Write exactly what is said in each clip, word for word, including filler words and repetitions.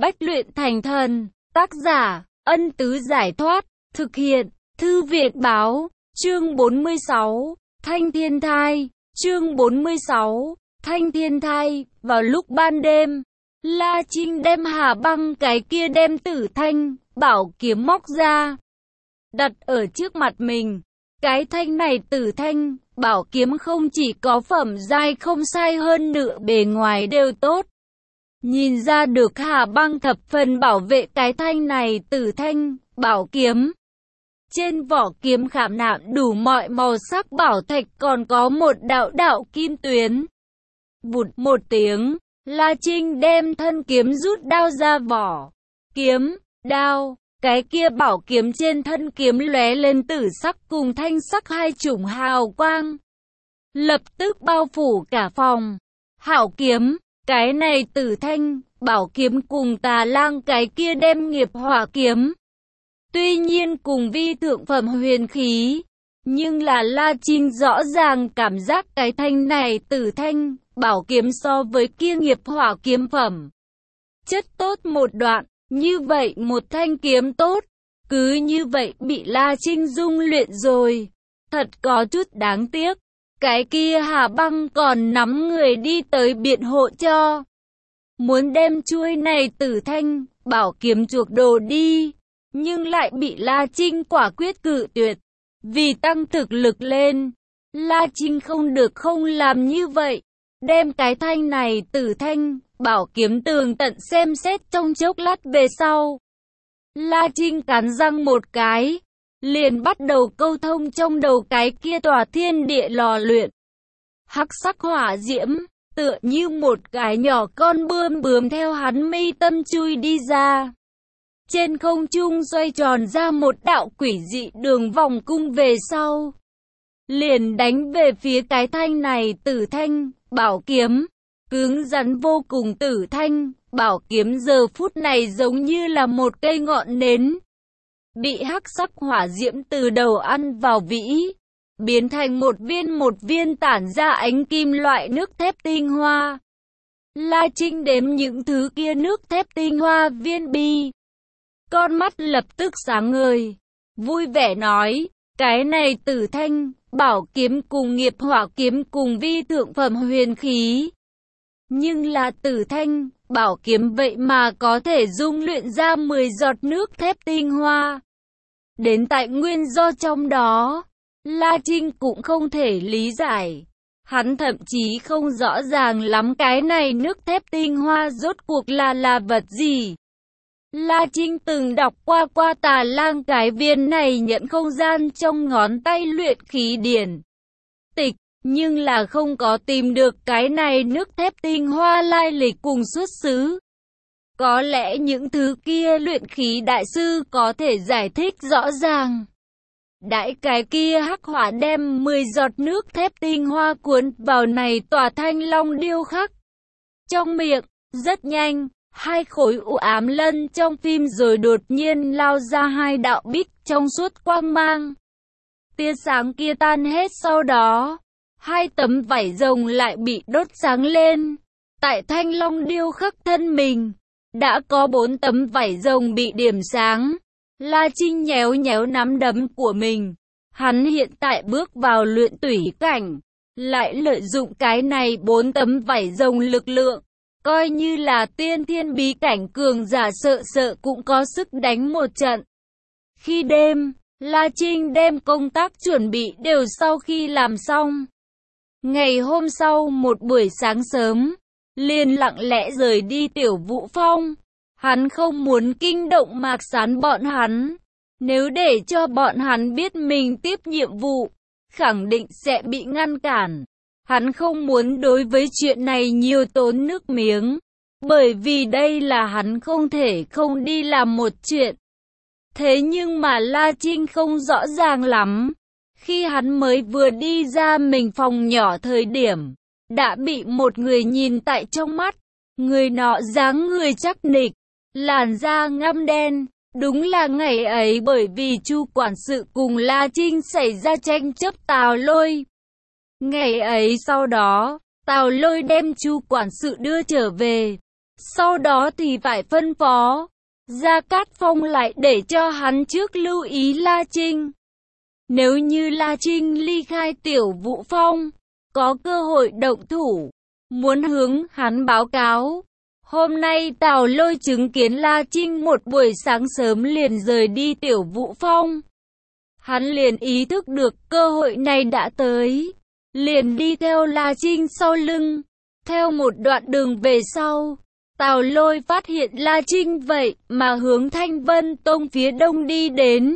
Bách luyện thành thần. Tác giả, Ân Tứ Giải Thoát. Thực hiện, Thư Viện Báo. Chương bốn mươi sáu. Thanh Thiên Thai. Chương bốn mươi sáu. Thanh Thiên Thai. Vào lúc ban đêm, La Trinh đem Hà Băng cái kia đem Tử Thanh bảo kiếm móc ra, đặt ở trước mặt mình. Cái thanh này Tử Thanh bảo kiếm không chỉ có phẩm giai không sai, hơn nữa bề ngoài đều tốt. Nhìn ra được Hà Băng thập phần bảo vệ cái thanh này Tử Thanh bảo kiếm. Trên vỏ kiếm khảm nạm đủ mọi màu sắc bảo thạch, còn có một đạo đạo kim tuyến. Vụt một tiếng, La Trinh đem thân kiếm rút đao ra vỏ. Kiếm, đao, cái kia bảo kiếm trên thân kiếm lóe lên tử sắc cùng thanh sắc hai chủng hào quang, lập tức bao phủ cả phòng. Hảo kiếm, cái này Tử Thanh bảo kiếm cùng Tà Lang cái kia đem nghiệp hỏa kiếm, tuy nhiên cùng vi thượng phẩm huyền khí, nhưng là La Trinh rõ ràng cảm giác cái thanh này Tử Thanh bảo kiếm so với kia nghiệp hỏa kiếm phẩm chất tốt một đoạn. Như vậy một thanh kiếm tốt, cứ như vậy bị La Trinh dung luyện rồi. Thật có chút đáng tiếc. Cái kia Hà Băng còn nắm người đi tới biện hộ cho, muốn đem chuôi này Tử Thanh bảo kiếm chuộc đồ đi, nhưng lại bị La Trinh quả quyết cự tuyệt. Vì tăng thực lực lên, La Trinh không được không làm như vậy. Đem cái thanh này Tử Thanh bảo kiếm tường tận xem xét trong chốc lát về sau, La Trinh cắn răng một cái, liền bắt đầu câu thông trong đầu cái kia tòa thiên địa lò luyện. Hắc sắc hỏa diễm, tựa như một cái nhỏ con bươm bướm theo hắn mi tâm chui đi ra. Trên không trung xoay tròn ra một đạo quỷ dị đường vòng cung về sau, liền đánh về phía cái thanh này Tử Thanh bảo kiếm. Cứng rắn vô cùng Tử Thanh bảo kiếm giờ phút này giống như là một cây ngọn nến, bị hắc sắc hỏa diễm từ đầu ăn vào vĩ, biến thành một viên một viên tản ra ánh kim loại nước thép tinh hoa. La Trinh đếm những thứ kia nước thép tinh hoa viên bi, con mắt lập tức sáng ngời, vui vẻ nói, cái này Tử Thanh bảo kiếm cùng nghiệp hỏa kiếm cùng vi thượng phẩm huyền khí, nhưng là Tử Thanh bảo kiếm vậy mà có thể dung luyện ra mười giọt nước thép tinh hoa. Đến tại nguyên do trong đó, La Trinh cũng không thể lý giải. Hắn thậm chí không rõ ràng lắm cái này nước thép tinh hoa rốt cuộc là là vật gì. La Trinh từng đọc qua qua Tà Lang cái viên này nhận không gian trong ngón tay luyện khí điển tịch, nhưng là không có tìm được cái này nước thép tinh hoa lai lịch cùng xuất xứ. Có lẽ những thứ kia luyện khí đại sư có thể giải thích rõ ràng. Đại cái kia hắc hỏa đem mười giọt nước thép tinh hoa cuốn vào này tòa thanh long điêu khắc. Trong miệng, rất nhanh, hai khối u ám lân trong phim rồi đột nhiên lao ra hai đạo bích trong suốt quang mang. Tia sáng kia tan hết, sau đó hai tấm vảy rồng lại bị đốt sáng lên. Tại thanh long điêu khắc thân mình, đã có bốn tấm vảy rồng bị điểm sáng. La Trinh nhéo nhéo nắm đấm của mình. Hắn hiện tại bước vào luyện tủy cảnh, lại lợi dụng cái này bốn tấm vảy rồng lực lượng. Coi như là tiên thiên bí cảnh cường giả sợ sợ cũng có sức đánh một trận. Khi đêm, La Trinh đem công tác chuẩn bị đều sau khi làm xong. Ngày hôm sau một buổi sáng sớm, liền lặng lẽ rời đi Tiểu Vũ Phong. Hắn không muốn kinh động Mạc Sán bọn hắn. Nếu để cho bọn hắn biết mình tiếp nhiệm vụ, khẳng định sẽ bị ngăn cản. Hắn không muốn đối với chuyện này nhiều tốn nước miếng, bởi vì đây là hắn không thể không đi làm một chuyện. Thế nhưng mà La Trinh không rõ ràng lắm. Khi hắn mới vừa đi ra mình phòng nhỏ thời điểm, đã bị một người nhìn tại trong mắt. Người nọ dáng người chắc nịch, làn da ngăm đen. Đúng là ngày ấy bởi vì Chu quản sự cùng La Trinh xảy ra tranh chấp Tào Lôi. Ngày ấy sau đó, Tào Lôi đem Chu quản sự đưa trở về. Sau đó thì phải phân phó Gia Cát Phong lại để cho hắn trước lưu ý La Trinh. Nếu như La Trinh ly khai Tiểu Vũ Phong, có cơ hội động thủ, muốn hướng hắn báo cáo. Hôm nay Tào Lôi chứng kiến La Trinh một buổi sáng sớm liền rời đi Tiểu Vũ Phong. Hắn liền ý thức được cơ hội này đã tới, liền đi theo La Trinh sau lưng. Theo một đoạn đường về sau, Tào Lôi phát hiện La Trinh vậy mà hướng Thanh Vân Tông phía đông đi đến.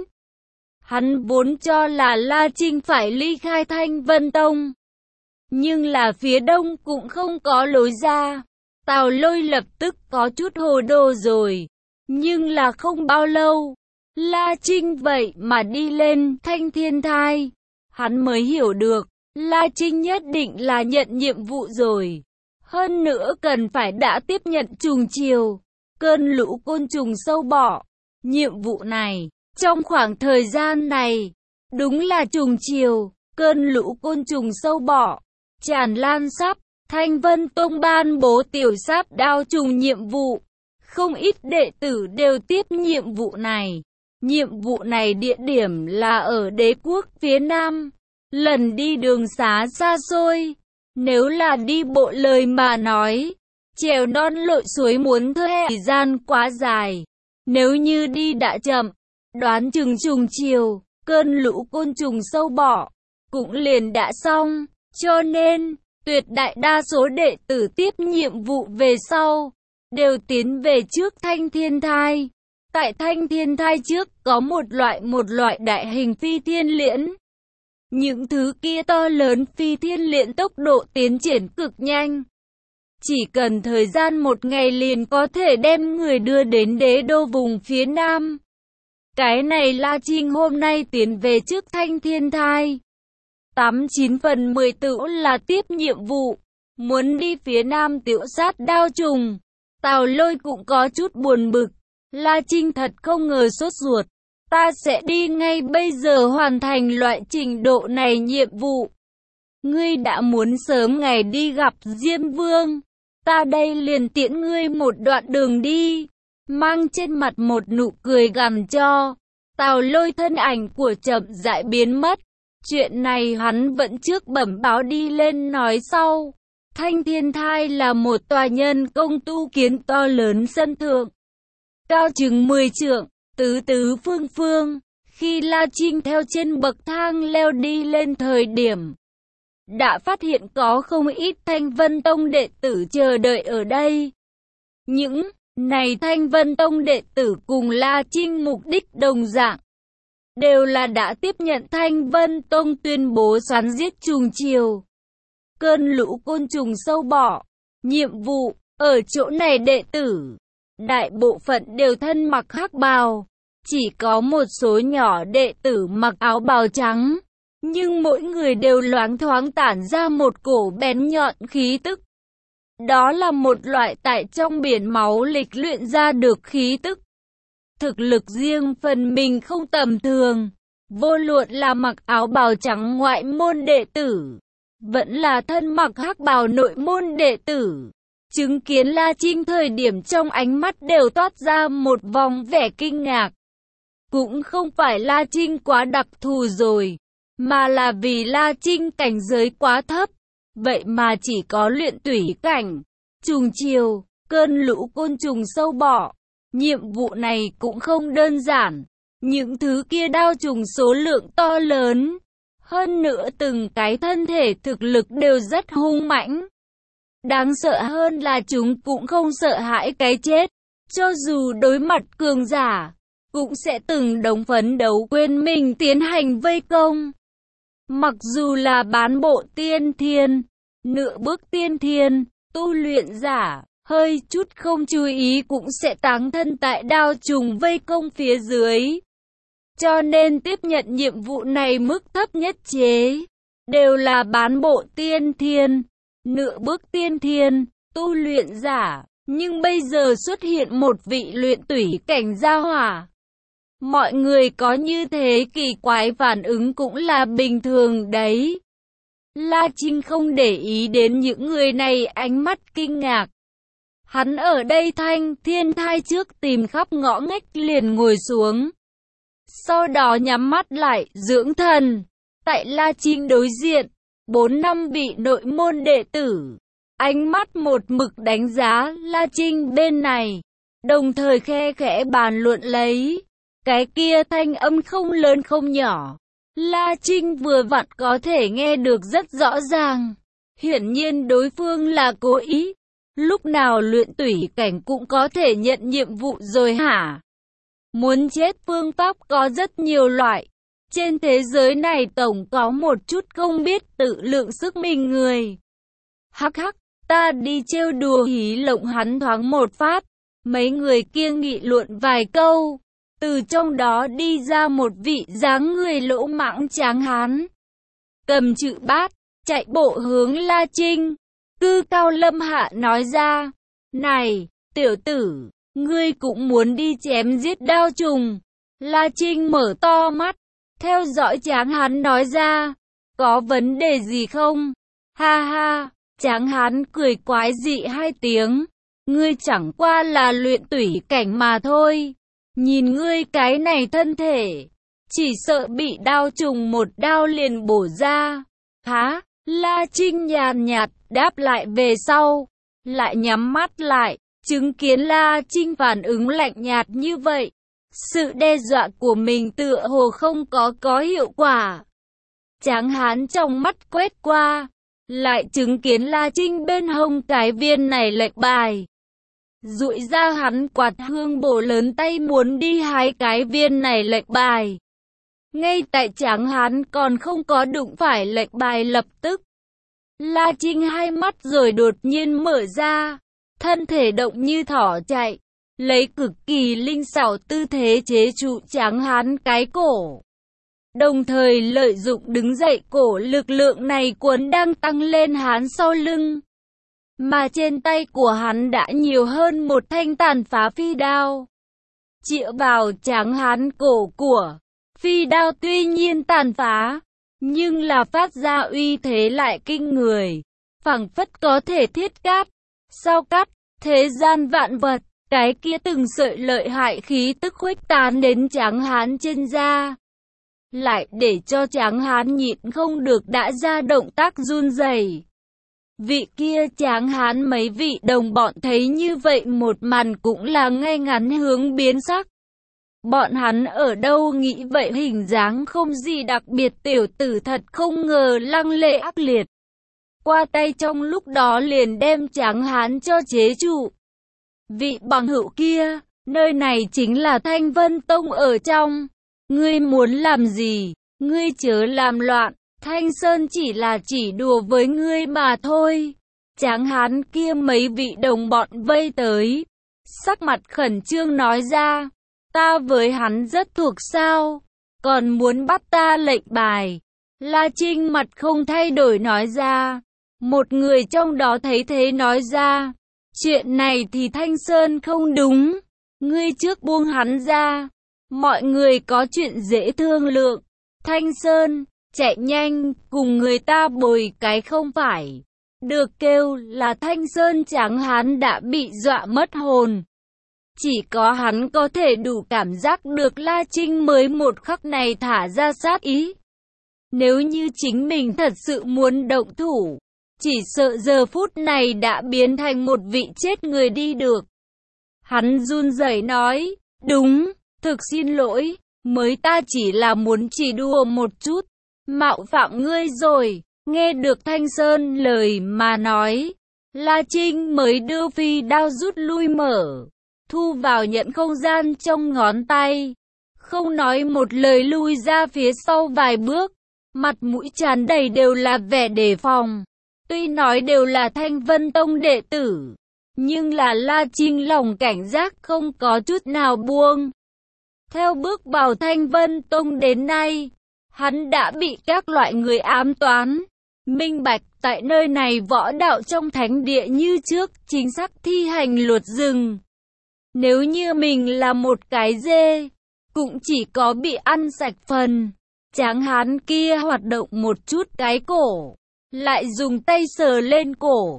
Hắn vốn cho là La Trinh phải ly khai Thanh Vân Tông, nhưng là phía đông cũng không có lối ra. Tào Lôi lập tức có chút hồ đồ rồi. Nhưng là không bao lâu, La Trinh vậy mà đi lên Thanh Thiên Thai. Hắn mới hiểu được, La Trinh nhất định là nhận nhiệm vụ rồi. Hơn nữa cần phải đã tiếp nhận trùng chiều, cơn lũ côn trùng sâu bọ. Nhiệm vụ này, trong khoảng thời gian này, đúng là trùng chiều, cơn lũ côn trùng sâu bọ tràn lan sắp. Thanh Vân Tông ban bố tiểu sáp đao trùng nhiệm vụ. Không ít đệ tử đều tiếp nhiệm vụ này. Nhiệm vụ này địa điểm là ở đế quốc phía Nam. Lần đi đường xá xa xôi. Nếu là đi bộ lời mà nói, trèo non lội suối muốn thời gian quá dài. Nếu như đi đã chậm, đoán chừng trùng chiều, cơn lũ côn trùng sâu bọ cũng liền đã xong. Cho nên, tuyệt đại đa số đệ tử tiếp nhiệm vụ về sau, đều tiến về trước Thanh Thiên Thai. Tại Thanh Thiên Thai trước có một loại một loại đại hình phi thiên liễn. Những thứ kia to lớn phi thiên liễn tốc độ tiến triển cực nhanh. Chỉ cần thời gian một ngày liền có thể đem người đưa đến đế đô vùng phía Nam. Cái này La Trinh hôm nay tiến về trước Thanh Thiên Thai. tám chín phần mười tự là tiếp nhiệm vụ, muốn đi phía Nam tiểu sát đao trùng. Tào Lôi cũng có chút buồn bực, La Trinh thật không ngờ sốt ruột. Ta sẽ đi ngay bây giờ hoàn thành loại trình độ này nhiệm vụ. Ngươi đã muốn sớm ngày đi gặp Diêm Vương, ta đây liền tiễn ngươi một đoạn đường đi. Mang trên mặt một nụ cười gằn cho, Tào Lôi thân ảnh của chậm rãi biến mất. Chuyện này hắn vẫn trước bẩm báo đi lên nói sau. Thanh Thiên Thai là một tòa nhân công tu kiến to lớn sân thượng, cao chừng mười trượng, tứ tứ phương phương. Khi La Trinh theo trên bậc thang leo đi lên thời điểm, đã phát hiện có không ít Thanh Vân Tông đệ tử chờ đợi ở đây. Những này Thanh Vân Tông đệ tử cùng La Trinh mục đích đồng dạng, đều là đã tiếp nhận Thanh Vân Tông tuyên bố xoắn giết trùng chiều, cơn lũ côn trùng sâu bọ. Nhiệm vụ, ở chỗ này đệ tử, đại bộ phận đều thân mặc hắc bào, chỉ có một số nhỏ đệ tử mặc áo bào trắng, nhưng mỗi người đều loáng thoáng tản ra một cổ bén nhọn khí tức. Đó là một loại tại trong biển máu lịch luyện ra được khí tức. Thực lực riêng phần mình không tầm thường, vô luận là mặc áo bào trắng ngoại môn đệ tử, vẫn là thân mặc hắc bào nội môn đệ tử. Chứng kiến La Trinh thời điểm trong ánh mắt đều toát ra một vòng vẻ kinh ngạc. Cũng không phải La Trinh quá đặc thù rồi, mà là vì La Trinh cảnh giới quá thấp, vậy mà chỉ có luyện tủy cảnh, trùng chiều, cơn lũ côn trùng sâu bọ. Nhiệm vụ này cũng không đơn giản, những thứ kia đao trùng số lượng to lớn, hơn nữa từng cái thân thể thực lực đều rất hung mãnh. Đáng sợ hơn là chúng cũng không sợ hãi cái chết, cho dù đối mặt cường giả, cũng sẽ từng đống phấn đấu quên mình tiến hành vây công. Mặc dù là bán bộ tiên thiên, nửa bước tiên thiên, tu luyện giả, hơi chút không chú ý cũng sẽ táng thân tại đao trùng vây công phía dưới. Cho nên tiếp nhận nhiệm vụ này mức thấp nhất chế, đều là bán bộ tiên thiên, nửa bước tiên thiên, tu luyện giả. Nhưng bây giờ xuất hiện một vị luyện tủy cảnh gia hỏa. Mọi người có như thế kỳ quái phản ứng cũng là bình thường đấy. La Trinh không để ý đến những người này ánh mắt kinh ngạc. Hắn ở đây Thanh Thiên Thai trước tìm khắp ngõ ngách liền ngồi xuống. Sau đó nhắm mắt lại, dưỡng thần. Tại La Trinh đối diện, bốn năm vị nội môn đệ tử. Ánh mắt một mực đánh giá La Trinh bên này, đồng thời khe khẽ bàn luận lấy. Cái kia thanh âm không lớn không nhỏ. La Trinh vừa vặn có thể nghe được rất rõ ràng. Hiển nhiên đối phương là cố ý. Lúc nào luyện tủy cảnh cũng có thể nhận nhiệm vụ rồi hả? Muốn chết phương pháp có rất nhiều loại. Trên thế giới này tổng có một chút không biết tự lượng sức mình người. Hắc hắc, ta đi trêu đùa hí lộng hắn thoáng một phát. Mấy người kia nghị luận vài câu. Từ trong đó đi ra một vị dáng người lỗ mãng tráng hán. Cầm chữ bát, chạy bộ hướng La Trinh. Cư Cao Lâm Hạ nói ra. Này, tiểu tử, ngươi cũng muốn đi chém giết đao trùng. La Trinh mở to mắt, theo dõi tráng hán nói ra. Có vấn đề gì không? Ha ha, tráng hán cười quái dị hai tiếng. Ngươi chẳng qua là luyện tủy cảnh mà thôi. Nhìn ngươi cái này thân thể, chỉ sợ bị đao trùng một đao liền bổ ra. Hả? La Trinh nhàn nhạt đáp lại về sau, lại nhắm mắt lại, chứng kiến La Trinh phản ứng lạnh nhạt như vậy. Sự đe dọa của mình tựa hồ không có có hiệu quả. Tráng hán trong mắt quét qua, lại chứng kiến La Trinh bên hông cái viên này lệnh bài. Dụi ra hắn quạt hương bổ lớn tay muốn đi hái cái viên này lệnh bài. Ngay tại tráng hán còn không có đụng phải lệnh bài lập tức. La Trinh hai mắt rồi đột nhiên mở ra. Thân thể động như thỏ chạy. Lấy cực kỳ linh xảo tư thế chế trụ tráng hán cái cổ. Đồng thời lợi dụng đứng dậy cổ lực lượng này cuốn đang tăng lên hán sau lưng. Mà trên tay của hắn đã nhiều hơn một thanh tàn phá phi đao. Chĩa vào tráng hán cổ của phi đao tuy nhiên tàn phá, nhưng là phát ra uy thế lại kinh người. Phảng phất có thể thiết cát, sao cắt, thế gian vạn vật. Cái kia từng sợi lợi hại khí tức khuếch tán đến tráng hán trên da. Lại để cho tráng hán nhịn không được đã ra động tác run rẩy. Vị kia tráng hán mấy vị đồng bọn thấy như vậy một màn cũng là ngay ngắn hướng biến sắc. Bọn hắn ở đâu nghĩ vậy hình dáng không gì đặc biệt tiểu tử thật không ngờ lăng lệ ác liệt. Qua tay trong lúc đó liền đem tráng hán cho chế trụ. Vị bằng hữu kia, nơi này chính là Thanh Vân Tông ở trong. Ngươi muốn làm gì? Ngươi chớ làm loạn. Thanh Sơn chỉ là chỉ đùa với ngươi mà thôi. Tráng hán kia mấy vị đồng bọn vây tới. Sắc mặt khẩn trương nói ra. Ta với hắn rất thuộc sao? Còn muốn bắt ta lệnh bài. La Trinh mặt không thay đổi nói ra. Một người trong đó thấy thế nói ra. Chuyện này thì Thanh Sơn không đúng. Ngươi trước buông hắn ra. Mọi người có chuyện dễ thương lượng. Thanh Sơn, chạy nhanh, cùng người ta bồi cái không phải. Được kêu là Thanh Sơn tráng hán đã bị dọa mất hồn. Chỉ có hắn có thể đủ cảm giác được La Trinh mới một khắc này thả ra sát ý. Nếu như chính mình thật sự muốn động thủ, chỉ sợ giờ phút này đã biến thành một vị chết người đi được. Hắn run rẩy nói, đúng, thực xin lỗi, mới ta chỉ là muốn chỉ đùa một chút, mạo phạm ngươi rồi. Nghe được Thanh Sơn lời mà nói, La Trinh mới đưa phi đao rút lui mở, thu vào nhận không gian trong ngón tay. Không nói một lời lui ra phía sau vài bước, mặt mũi tràn đầy đều là vẻ đề phòng. Tuy nói đều là Thanh Vân Tông đệ tử, nhưng là La Trinh lòng cảnh giác không có chút nào buông. Theo bước vào Thanh Vân Tông đến nay, hắn đã bị các loại người ám toán. Minh bạch tại nơi này võ đạo trong thánh địa như trước, chính xác thi hành luật rừng. Nếu như mình là một cái dê, cũng chỉ có bị ăn sạch phần. Tráng hán kia hoạt động một chút cái cổ, lại dùng tay sờ lên cổ.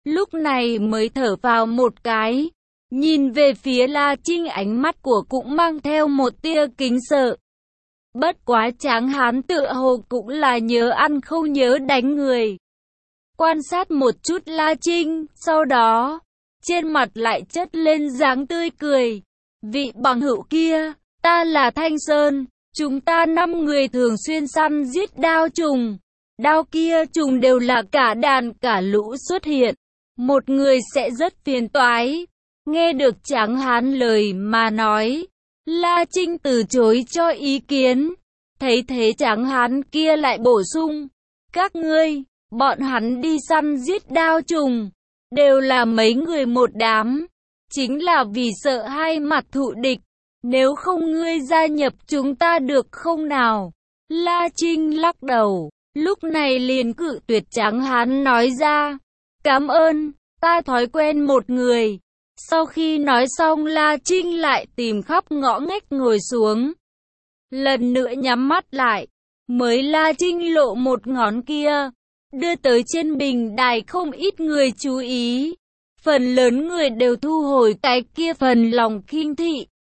lúc này mới thở vào một cái, nhìn về phía La Trinh, ánh mắt của cũng mang theo một tia kính sợ. Bất quá Tráng Hán tựa hồ cũng là nhớ ăn không nhớ đánh người. Quan sát một chút La Trinh, sau đó, trên mặt lại chất lên dáng tươi cười. Vị bằng hữu kia, ta là Thanh Sơn, chúng ta năm người thường xuyên săn giết đao trùng. Đao kia trùng đều là cả đàn cả lũ xuất hiện. Một người sẽ rất phiền toái. Nghe được Tráng Hán lời mà nói, La Trinh từ chối cho ý kiến. Thấy thế Tráng Hán kia lại bổ sung, các ngươi, bọn hắn đi săn giết đao trùng, đều là mấy người một đám, chính là vì sợ hai mặt thù địch, nếu không ngươi gia nhập chúng ta được không nào? La Trinh lắc đầu, lúc này liền cự tuyệt. Tráng Hán nói ra, cảm ơn, ta thói quen một người. Sau khi nói xong La Trinh lại tìm khắp ngõ ngách ngồi xuống. Lần nữa nhắm mắt lại, mới La Trinh lộ một ngón kia, đưa tới trên bình đài. Không ít người chú ý, phần lớn người đều thu hồi cái kia phần lòng khinh thị.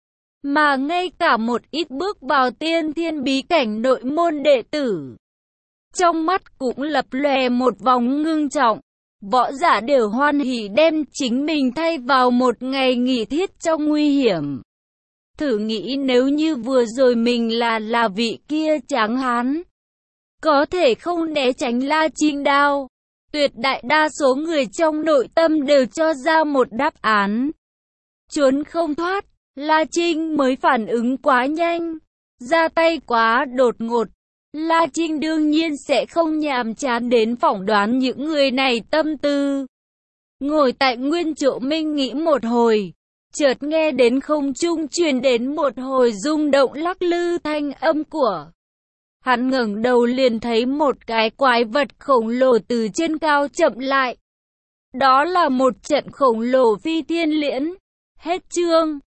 Mà ngay cả một ít bước vào tiên thiên bí cảnh nội môn đệ tử, trong mắt cũng lập lòe một vòng ngưng trọng. Võ giả đều hoan hỉ đem chính mình thay vào một ngày nghỉ thiết trong nguy hiểm. Thử nghĩ nếu như vừa rồi mình là là vị kia Tráng Hán, có thể không né tránh La Trinh đao. Tuyệt đại đa số người trong nội tâm đều cho ra một đáp án. Trốn không thoát, La Trinh mới phản ứng quá nhanh, ra tay quá đột ngột. La Trinh đương nhiên sẽ không nhàm chán đến phỏng đoán những người này tâm tư. Ngồi tại nguyên chỗ minh nghĩ một hồi, chợt nghe đến không trung truyền đến một hồi rung động lắc lư thanh âm của. Hắn ngẩng đầu liền thấy một cái quái vật khổng lồ từ trên cao chậm lại. Đó là một trận khổng lồ phi thiên liễn. Hết chương.